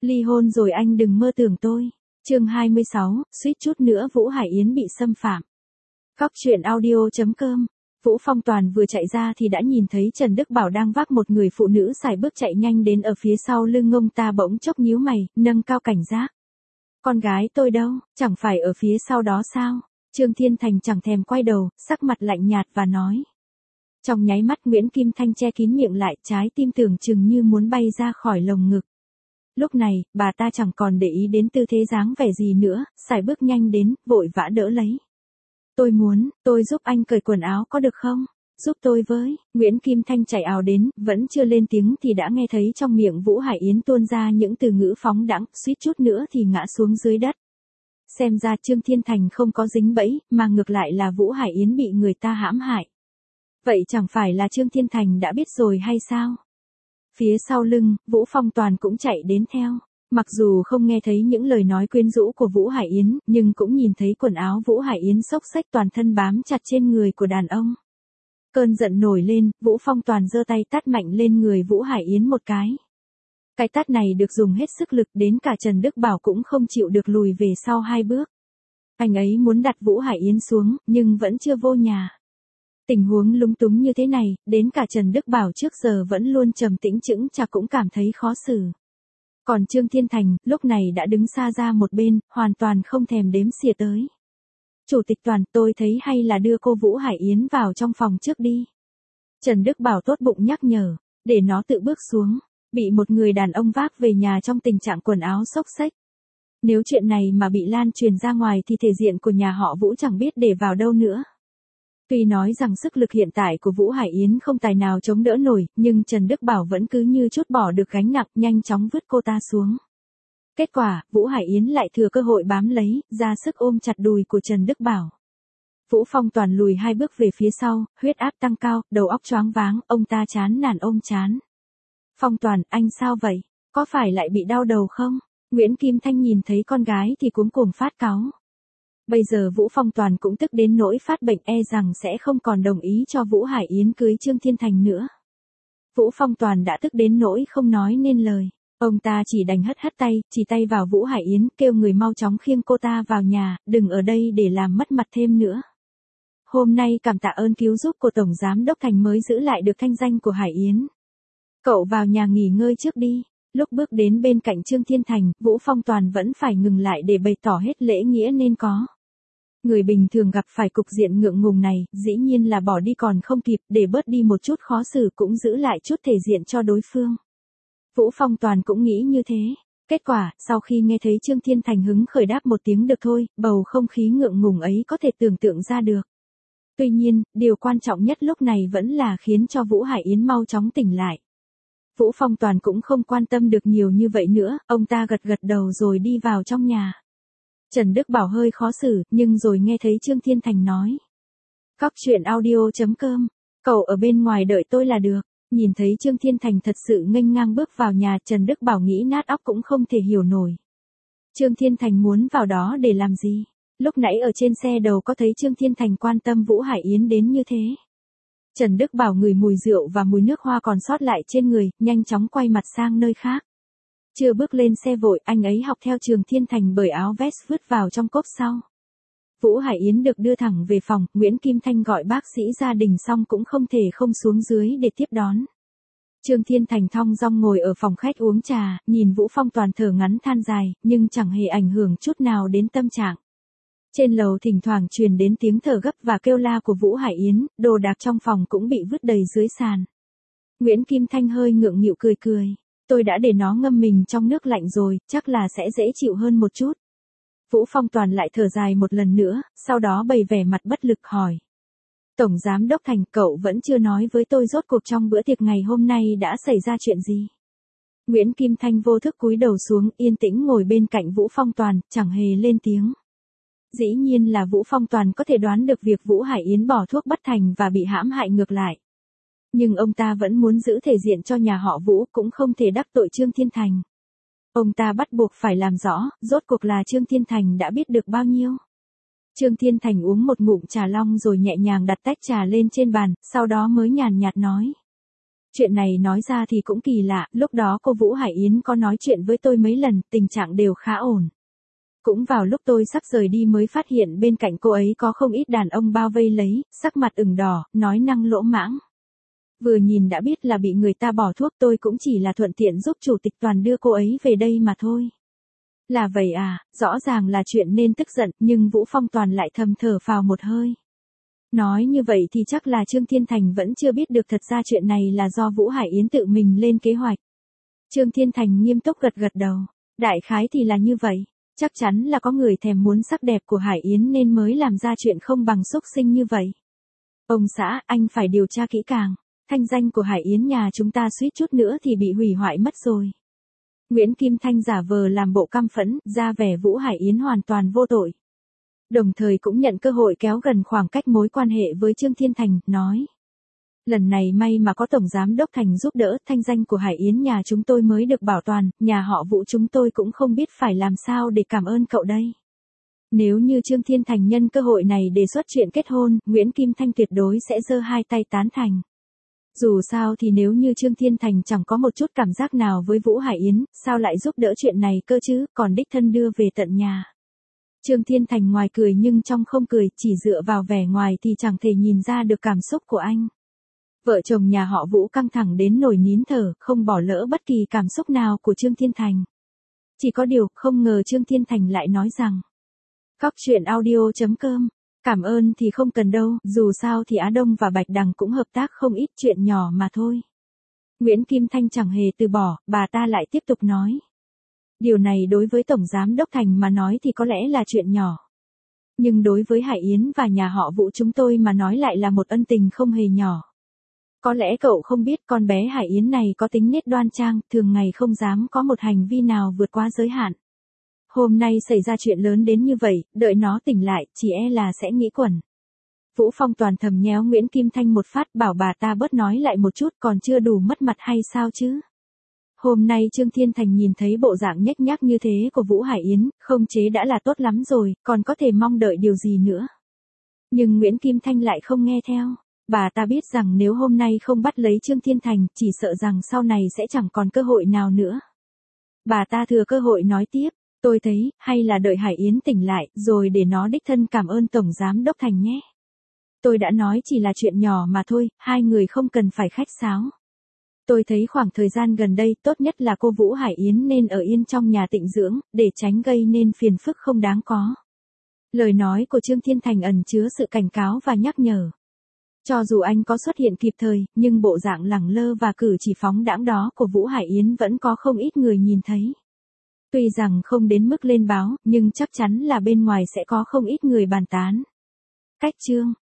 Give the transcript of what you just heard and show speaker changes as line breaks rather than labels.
Ly hôn rồi anh đừng mơ tưởng tôi. Chương 26, suýt chút nữa Vũ Hải Yến bị xâm phạm. Góc truyện audio.com. Vũ Phong Toàn vừa chạy ra thì đã nhìn thấy Trần Đức Bảo đang vác một người phụ nữ sải bước chạy nhanh đến ở phía sau lưng ông ta, bỗng chốc nhíu mày, nâng cao cảnh giác. Con gái tôi đâu, chẳng phải ở phía sau đó sao? Trương Thiên Thành chẳng thèm quay đầu, sắc mặt lạnh nhạt và nói. Trong nháy mắt Nguyễn Kim Thanh che kín miệng lại, trái tim tưởng chừng như muốn bay ra khỏi lồng ngực. Lúc này, bà ta chẳng còn để ý đến tư thế dáng vẻ gì nữa, sải bước nhanh đến, vội vã đỡ lấy. Tôi giúp anh cởi quần áo có được không? Giúp tôi với. Nguyễn Kim Thanh chạy ào đến, vẫn chưa lên tiếng thì đã nghe thấy trong miệng Vũ Hải Yến tuôn ra những từ ngữ phóng đãng, suýt chút nữa thì ngã xuống dưới đất. Xem ra Trương Thiên Thành không có dính bẫy, mà ngược lại là Vũ Hải Yến bị người ta hãm hại. Vậy chẳng phải là Trương Thiên Thành đã biết rồi hay sao? Phía sau lưng, Vũ Phong Toàn cũng chạy đến theo. Mặc dù không nghe thấy những lời nói quyến rũ của Vũ Hải Yến, nhưng cũng nhìn thấy quần áo Vũ Hải Yến xốc xách toàn thân bám chặt trên người của đàn ông. Cơn giận nổi lên, Vũ Phong Toàn giơ tay tát mạnh lên người Vũ Hải Yến một cái. Cái tát này được dùng hết sức lực, đến cả Trần Đức Bảo cũng không chịu được, lùi về sau 2 bước. Anh ấy muốn đặt Vũ Hải Yến xuống, nhưng vẫn chưa vô nhà. Tình huống lúng túng như thế này, đến cả Trần Đức Bảo trước giờ vẫn luôn trầm tĩnh chững chạc cũng cảm thấy khó xử. Còn Trương Thiên Thành, lúc này đã đứng xa ra một bên, hoàn toàn không thèm đếm xỉa tới. Chủ tịch Toàn, tôi thấy hay là đưa cô Vũ Hải Yến vào trong phòng trước đi. Trần Đức Bảo tốt bụng nhắc nhở, để nó tự bước xuống, bị một người đàn ông vác về nhà trong tình trạng quần áo xốc xách. Nếu chuyện này mà bị lan truyền ra ngoài thì thể diện của nhà họ Vũ chẳng biết để vào đâu nữa. Tuy nói rằng sức lực hiện tại của Vũ Hải Yến không tài nào chống đỡ nổi, nhưng Trần Đức Bảo vẫn cứ như trút bỏ được gánh nặng, nhanh chóng vứt cô ta xuống. Kết quả, Vũ Hải Yến lại thừa cơ hội bám lấy, ra sức ôm chặt đùi của Trần Đức Bảo. Vũ Phong Toàn lùi 2 bước về phía sau, huyết áp tăng cao, đầu óc choáng váng, ông ta chán nản ôm chán. Phong Toàn, anh sao vậy? Có phải lại bị đau đầu không? Nguyễn Kim Thanh nhìn thấy con gái thì cuống cuồng phát cáu. Bây giờ Vũ Phong Toàn cũng tức đến nỗi phát bệnh, e rằng sẽ không còn đồng ý cho Vũ Hải Yến cưới Trương Thiên Thành nữa. Vũ Phong Toàn đã tức đến nỗi không nói nên lời. Ông ta chỉ đành hất tay, chỉ tay vào Vũ Hải Yến, kêu người mau chóng khiêng cô ta vào nhà, đừng ở đây để làm mất mặt thêm nữa. Hôm nay cảm tạ ơn cứu giúp của Tổng Giám Đốc Thành mới giữ lại được thanh danh của Hải Yến. Cậu vào nhà nghỉ ngơi trước đi. Lúc bước đến bên cạnh Trương Thiên Thành, Vũ Phong Toàn vẫn phải ngừng lại để bày tỏ hết lễ nghĩa nên có. Người bình thường gặp phải cục diện ngượng ngùng này, dĩ nhiên là bỏ đi còn không kịp, để bớt đi một chút khó xử cũng giữ lại chút thể diện cho đối phương. Vũ Phong Toàn cũng nghĩ như thế. Kết quả, sau khi nghe thấy Trương Thiên Thành hứng khởi đáp một tiếng được thôi, bầu không khí ngượng ngùng ấy có thể tưởng tượng ra được. Tuy nhiên, điều quan trọng nhất lúc này vẫn là khiến cho Vũ Hải Yến mau chóng tỉnh lại. Vũ Phong Toàn cũng không quan tâm được nhiều như vậy nữa, ông ta gật gật đầu rồi đi vào trong nhà. Trần Đức Bảo hơi khó xử, nhưng rồi nghe thấy Trương Thiên Thành nói. Góc truyện audio.com, cậu ở bên ngoài đợi tôi là được. Nhìn thấy Trương Thiên Thành thật sự nghênh ngang bước vào nhà, Trần Đức Bảo nghĩ nát óc cũng không thể hiểu nổi. Trương Thiên Thành muốn vào đó để làm gì? Lúc nãy ở trên xe đầu có thấy Trương Thiên Thành quan tâm Vũ Hải Yến đến như thế. Trần Đức Bảo ngửi mùi rượu và mùi nước hoa còn sót lại trên người, nhanh chóng quay mặt sang nơi khác. Chưa bước lên xe vội, anh ấy học theo Trương Thiên Thành bởi áo vest vứt vào trong cốp sau. Vũ Hải Yến được đưa thẳng về phòng, Nguyễn Kim Thanh gọi bác sĩ gia đình xong cũng không thể không xuống dưới để tiếp đón. Trương Thiên Thành thong dong ngồi ở phòng khách uống trà, nhìn Vũ Phong Toàn thở ngắn than dài, nhưng chẳng hề ảnh hưởng chút nào đến tâm trạng. Trên lầu thỉnh thoảng truyền đến tiếng thở gấp và kêu la của Vũ Hải Yến, đồ đạc trong phòng cũng bị vứt đầy dưới sàn. Nguyễn Kim Thanh hơi ngượng nghịu cười cười. Tôi đã để nó ngâm mình trong nước lạnh rồi, chắc là sẽ dễ chịu hơn một chút. Vũ Phong Toàn lại thở dài một lần nữa, sau đó bày vẻ mặt bất lực hỏi. Tổng Giám Đốc Thành, cậu vẫn chưa nói với tôi rốt cuộc trong bữa tiệc ngày hôm nay đã xảy ra chuyện gì. Nguyễn Kim Thanh vô thức cúi đầu xuống, yên tĩnh ngồi bên cạnh Vũ Phong Toàn, chẳng hề lên tiếng. Dĩ nhiên là Vũ Phong Toàn có thể đoán được việc Vũ Hải Yến bỏ thuốc bất thành và bị hãm hại ngược lại. Nhưng ông ta vẫn muốn giữ thể diện cho nhà họ Vũ, cũng không thể đắc tội Trương Thiên Thành. Ông ta bắt buộc phải làm rõ, rốt cuộc là Trương Thiên Thành đã biết được bao nhiêu. Trương Thiên Thành uống một ngụm trà long rồi nhẹ nhàng đặt tách trà lên trên bàn, sau đó mới nhàn nhạt nói. Chuyện này nói ra thì cũng kỳ lạ, lúc đó cô Vũ Hải Yến có nói chuyện với tôi mấy lần, tình trạng đều khá ổn. Cũng vào lúc tôi sắp rời đi mới phát hiện bên cạnh cô ấy có không ít đàn ông bao vây lấy, sắc mặt ửng đỏ, nói năng lỗ mãng. Vừa nhìn đã biết là bị người ta bỏ thuốc, tôi cũng chỉ là thuận tiện giúp chủ tịch Toàn đưa cô ấy về đây mà thôi. Là vậy à, rõ ràng là chuyện nên tức giận, nhưng Vũ Phong Toàn lại thầm thở phào một hơi. Nói như vậy thì chắc là Trương Thiên Thành vẫn chưa biết được thật ra chuyện này là do Vũ Hải Yến tự mình lên kế hoạch. Trương Thiên Thành nghiêm túc gật gật đầu. Đại khái thì là như vậy. Chắc chắn là có người thèm muốn sắc đẹp của Hải Yến nên mới làm ra chuyện không bằng xúc sinh như vậy. Ông xã, anh phải điều tra kỹ càng. Thanh danh của Hải Yến nhà chúng ta suýt chút nữa thì bị hủy hoại mất rồi. Nguyễn Kim Thanh giả vờ làm bộ căm phẫn, ra vẻ Vũ Hải Yến hoàn toàn vô tội. Đồng thời cũng nhận cơ hội kéo gần khoảng cách mối quan hệ với Trương Thiên Thành, nói. Lần này may mà có Tổng Giám Đốc Thành giúp đỡ, thanh danh của Hải Yến nhà chúng tôi mới được bảo toàn, nhà họ Vũ chúng tôi cũng không biết phải làm sao để cảm ơn cậu đây. Nếu như Trương Thiên Thành nhân cơ hội này đề xuất chuyện kết hôn, Nguyễn Kim Thanh tuyệt đối sẽ giơ hai tay tán thành. Dù sao thì nếu như Trương Thiên Thành chẳng có một chút cảm giác nào với Vũ Hải Yến, sao lại giúp đỡ chuyện này cơ chứ, còn đích thân đưa về tận nhà. Trương Thiên Thành ngoài cười nhưng trong không cười, chỉ dựa vào vẻ ngoài thì chẳng thể nhìn ra được cảm xúc của anh. Vợ chồng nhà họ Vũ căng thẳng đến nổi nín thở, không bỏ lỡ bất kỳ cảm xúc nào của Trương Thiên Thành. Chỉ có điều, không ngờ Trương Thiên Thành lại nói rằng. Cóc truyện audio.com. Cảm ơn thì không cần đâu, dù sao thì Á Đông và Bạch Đằng cũng hợp tác không ít, chuyện nhỏ mà thôi. Nguyễn Kim Thanh chẳng hề từ bỏ, bà ta lại tiếp tục nói. Điều này đối với Tổng Giám Đốc Thành mà nói thì có lẽ là chuyện nhỏ. Nhưng đối với Hải Yến và nhà họ Vũ chúng tôi mà nói lại là một ân tình không hề nhỏ. Có lẽ cậu không biết con bé Hải Yến này có tính nết đoan trang, thường ngày không dám có một hành vi nào vượt quá giới hạn. Hôm nay xảy ra chuyện lớn đến như vậy, đợi nó tỉnh lại, chỉ e là sẽ nghĩ quẩn. Vũ Phong Toàn thầm nhéo Nguyễn Kim Thanh một phát, bảo bà ta bớt nói lại một chút, còn chưa đủ mất mặt hay sao chứ? Hôm nay Trương Thiên Thành nhìn thấy bộ dạng nhếch nhác như thế của Vũ Hải Yến, không chế đã là tốt lắm rồi, còn có thể mong đợi điều gì nữa. Nhưng Nguyễn Kim Thanh lại không nghe theo. Bà ta biết rằng nếu hôm nay không bắt lấy Trương Thiên Thành, chỉ sợ rằng sau này sẽ chẳng còn cơ hội nào nữa. Bà ta thừa cơ hội nói tiếp, tôi thấy, hay là đợi Hải Yến tỉnh lại, rồi để nó đích thân cảm ơn Tổng Giám Đốc Thành nhé. Tôi đã nói chỉ là chuyện nhỏ mà thôi, hai người không cần phải khách sáo. Tôi thấy khoảng thời gian gần đây, tốt nhất là cô Vũ Hải Yến nên ở yên trong nhà tịnh dưỡng, để tránh gây nên phiền phức không đáng có. Lời nói của Trương Thiên Thành ẩn chứa sự cảnh cáo và nhắc nhở. Cho dù anh có xuất hiện kịp thời, nhưng bộ dạng lẳng lơ và cử chỉ phóng đãng đó của Vũ Hải Yến vẫn có không ít người nhìn thấy. Tuy rằng không đến mức lên báo, nhưng chắc chắn là bên ngoài sẽ có không ít người bàn tán. Cách chương